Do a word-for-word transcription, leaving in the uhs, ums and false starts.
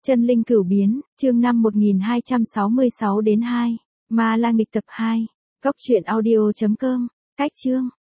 Chân linh cửu biến, chương năm một nghìn hai trăm sáu mươi sáu đến hai. Ma La nghịch tập hai. Góc truyện audio chấm com. Cách chương.